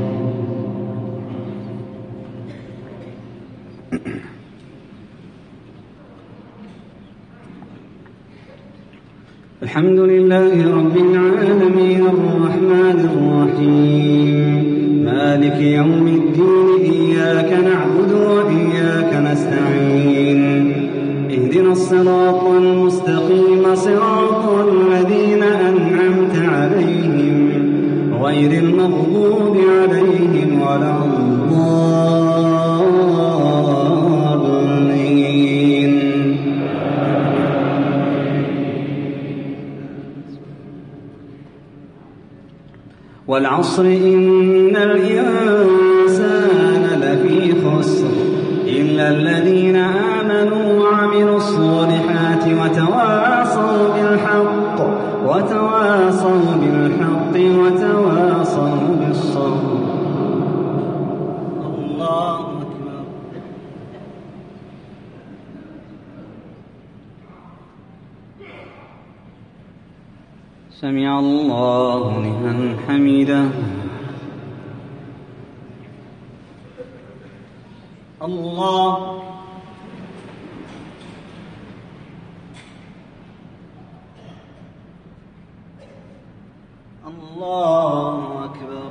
[SPEAKER 4] الحمد لله رب العالمين الرحمن الرحيم مالك يوم الدين إياك نعبد وإياك نستعين اهدنا الصراط المستقيم صراط الذين أنعمت عليهم غير المغضوب عليهم ولا الضالين. والعصر إن الإنسان لفي خسر إلا الذين آمنوا وعملوا الصالحات وتواصوا بالحق وتواصوا بالصبر. الله أكبر. سمع الله لمن حمده. الله الله أكبر.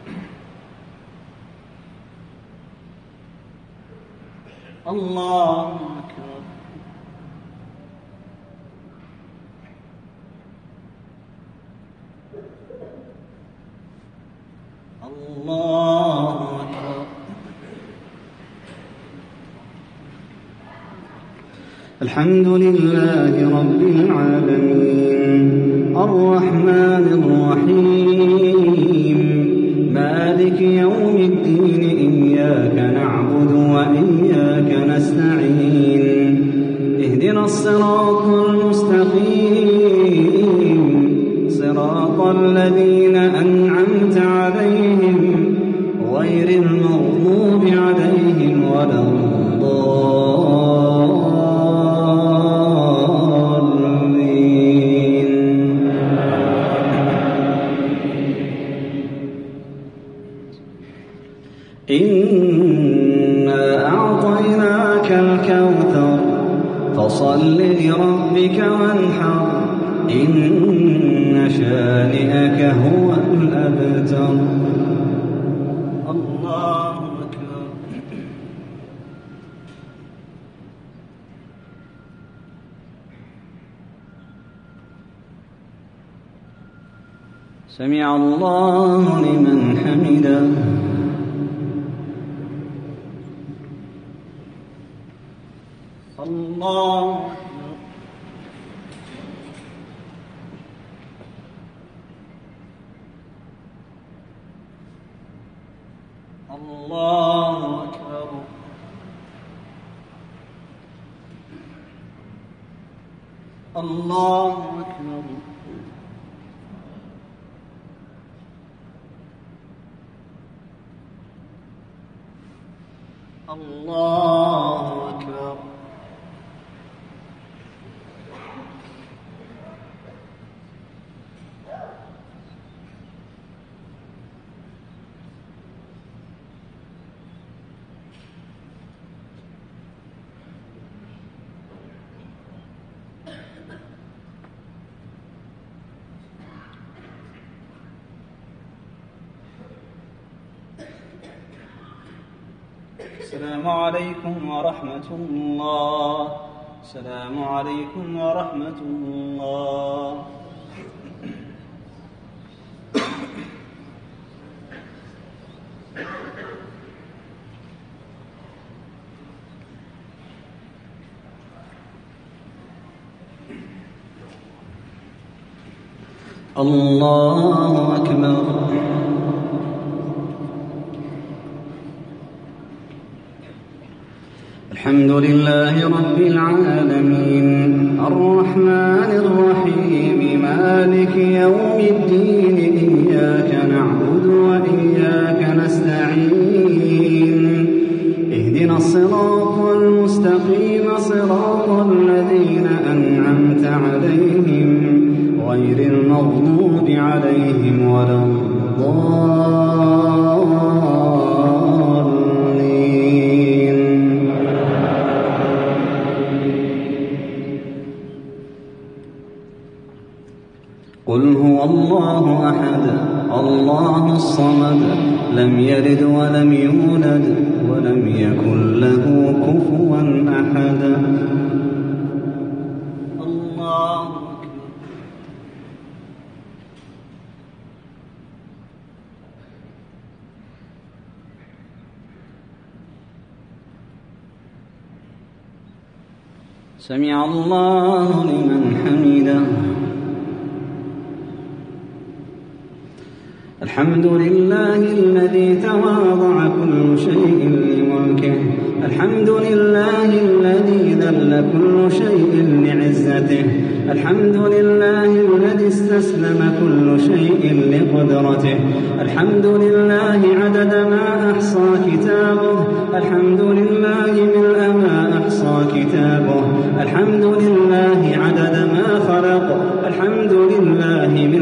[SPEAKER 4] الله أكبر. الله أكبر. الحمد لله رب العالمين الرحمن الرحيم مالك يوم الدين إياك نعبد وإياك نستعين اهدنا الصراط المستقيم صراط الذين أنعمت عليهم غير المغضوب عليهم ولا إنا أعطيناك الكوثر فصل لربك وانحر إن شانئك هو الأبتر. الله أكبر. سمع الله لمن حمده. الله الله أكبر. الله أكبر. الله أكبر. السلام عليكم ورحمة الله. السلام عليكم ورحمة الله. الله أكبر. الحمد لله رب العالمين الرحمن الرحيم مالك يوم الدين إياك نعبد وإياك نستعين اهدنا الصراط المستقيم صراط الذين أنعمت عليهم غير المغضوب عليهم ولا الضالين. قل هو الله أحد الله الصمد لم يلد ولم يولد ولم يكن له كفوا أحد. الله أكبر. سمع الله لمن حمده. الحمد لله الذي تواضع كل شيء لملكه. الحمد لله الذي ذل كل شيء لعزته. الحمد لله الذي استسلم كل شيء لقدرته. الحمد لله عدد ما أحصى كتابه. الحمد لله ملء ما أحصى كتابه. الحمد لله عدد ما خلق. الحمد لله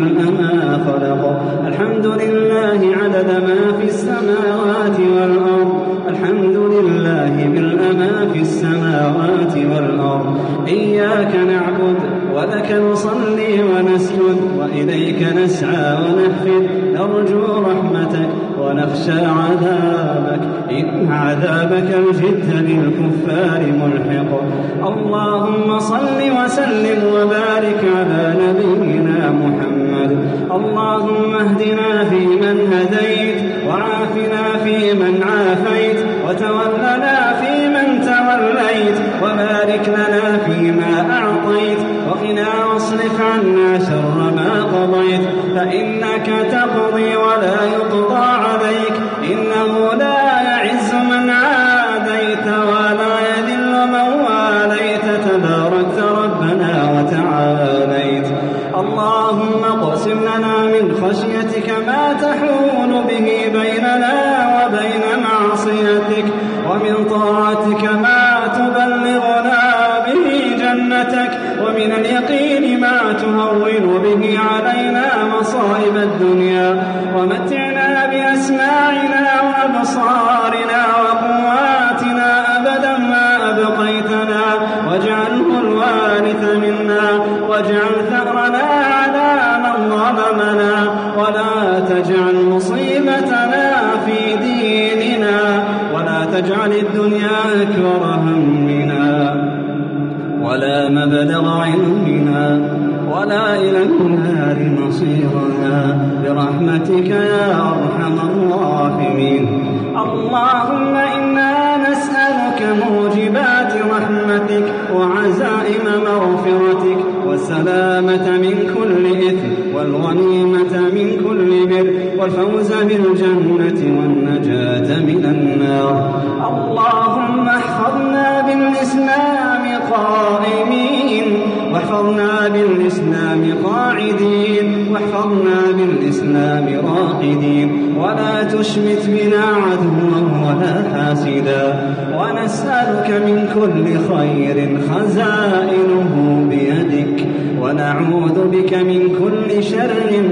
[SPEAKER 4] عذابك الجد للكفار ملحق. اللهم صل وسلم وبارك على نبينا محمد. اللهم اهدنا فيمن هديت، وعافنا فيمن عافيت، وتولنا فيمن توليت، وبارك لنا فيما أعطيت، وقنا واصرف عنا شر ما قضيت، فإنك تقضي ولا يقضى عليك، إنه لا يعز من عاديت ولا يذل من واليت، تباركت ربنا وتعاليت. اللهم اقسم لنا من خشيتك ما تحول به بيننا وبين معصيتك، ومن طاعتك ما تبلغنا به جنتك، ومن اليقين ما تهون به علينا مصائب الدنيا، ومتعنا بأسماعنا وأبصارنا وقواتنا أبدا ما أبقيتنا، واجعله الوارث منا، واجعل ثأرنا على من ظلمنا، ولا تجعل مصيبتنا في ديننا، ولا تجعل الدنيا أكبر همنا ولا مبلغ علمنا، ولا إلى النار مصيرنا، برحمتك يا أرحم الراحمين. اللهم إنا نسألك موجبات رحمتك وعزائم مغفرتك، والسلامة من كل إثم، والغنيمة من كل بر، والفوز بالجنة والنجاة من النار. اللهم احفظنا بالإسلام قائمين، واحفظنا بالإسلام قاعدين، واحفظنا بالإسلام راقدين، ولا تشمت بنا عدوا ولا حاسدا. ونسألك من كل خير خزائنه بيدك، ونعوذ بك من كل شر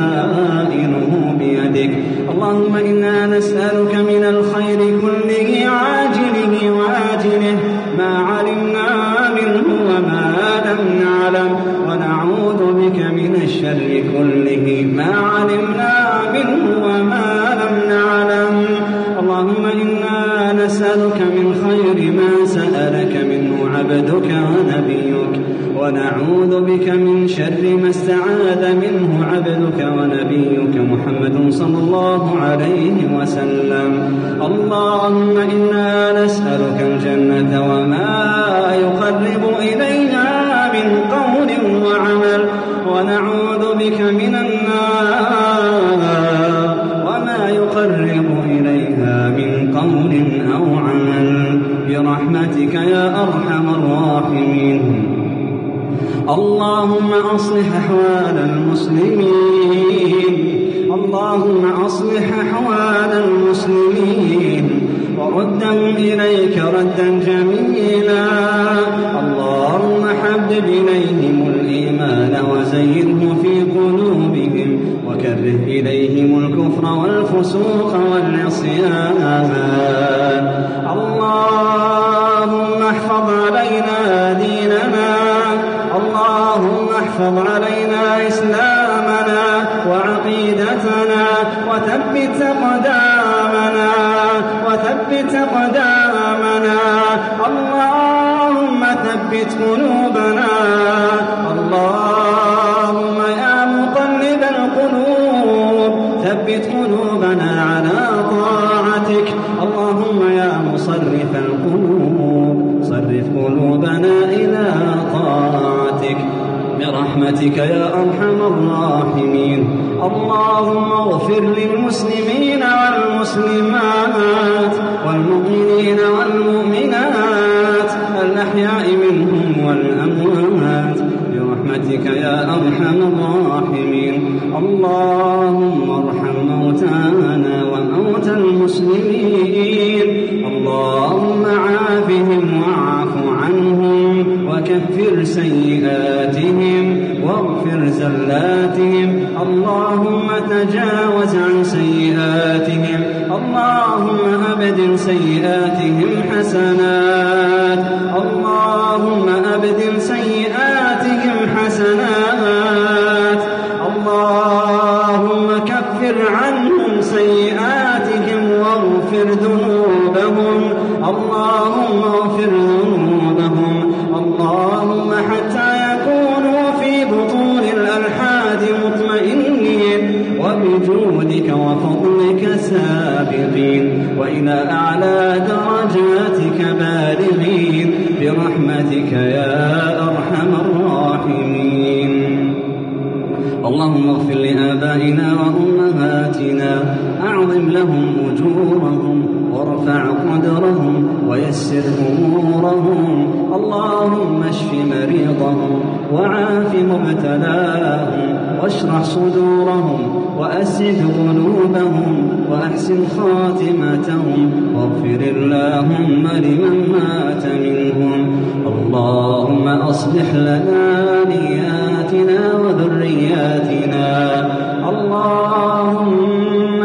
[SPEAKER 4] خزائنه بيدك. اللهم إنا نسألك من الخير كله عاجله وآجله، ما علمنا منه وما لم نعلم، ونعوذ بك من الشر كله، ما علمنا منه وما لم نعلم. اللهم إنا نسألك من خير ما سألك منه عبدك ونبيك، ونعوذ بك من شر ما استعاذ منه عبدك ونبيك محمد صلى الله عليه وسلم. اللهم إنا نسألك الجنة وما يقرب إليها من قول وعمل، ونعوذ بك من النار وما يقرب إليها من قول أو عمل، برحمتك يا أرحم الراحمين. اللهم أصلح أحوال المسلمين، اللهم أصلح أحوال المسلمين، وردهم إليك ردا جميلا. اللهم حبب إليهم الإيمان وزينه في قلوبهم، وكره إليهم الكفر والفسوق والعصيان. اللهم احفظ علينا ديننا، اللهم احفظ علينا إسلامنا وعقيدتنا، وثبت أقدامنا، وثبت أقدامنا. اللهم ثبت قلوبنا، اللهم يا مقلب القلوب ثبت قلوبنا على طاعتك. اللهم يا مصرف القلوب صرف قلوبنا إلى طاعتك، برحمتك يا أرحم الراحمين. اللهم اغفر للمسلمين والمسلمات، والمؤمنين والمؤمنات، الأحياء منهم والأموات، برحمتك يا أرحم الراحمين. اللهم ارحم موتانا وموتى المسلمين، اللهم عافهم واعف عنهم، وكفر سيئاتهم واغفر زلاتهم. اللهم تجاوز عن سيئاتهم، اللهم أبدل سيئاتهم حسنات، اللهم أبدل سيئاتهم حسنات. اللهم كفر عنهم سيئاتهم واغفر ذنوبهم، اللهم اغفر ذنوبهم اللهم حتى يكونوا في بطون الألحاد مطمئنين وبجودك وفضلك سابقين وإلى أعلى درجاتك بالغين برحمتك يا أرحم الراحمين. اللهم اغفر لآبائنا وأمهاتنا أعظم لهم أجورهم وارفع قدرهم ويسر أمورهم. اللهم اشف مريضهم وعاف مبتلاهم واشرح صدورهم وأسد قلوبهم وأحسن خاتمتهم واغفر اللهم لمن مات منهم. اللهم أصلح لنا نياتنا وذرياتنا. اللهم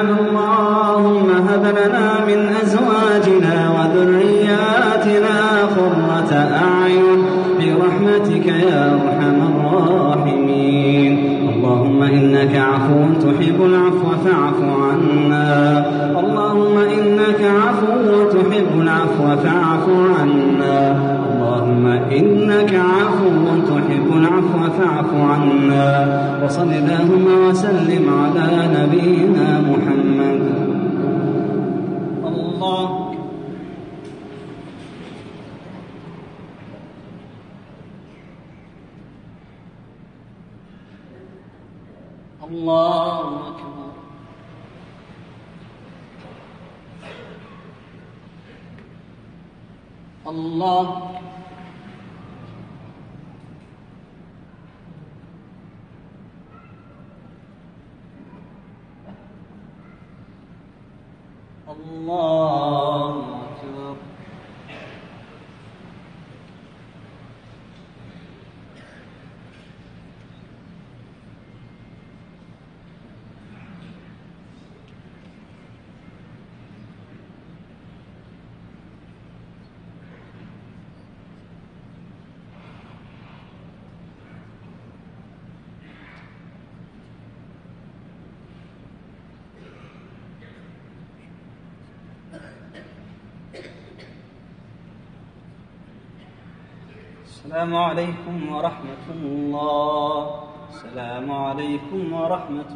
[SPEAKER 4] هب لنا من أزواجنا وذرياتنا قرة أعين برحمتك يا أرحم الراحمين. اللهم إنك عفو تحب العفو فاعف عنا. اللهم إنك عفو تحب العفو فاعف عنا. اللهم إنك عفو تحب العفو فاعف عنا. وصل اللهم وسلم على نبينا محمد. الله الله أكبر. الله الله أكبر. السلام عليكم ورحمة الله. السلام عليكم ورحمة الله.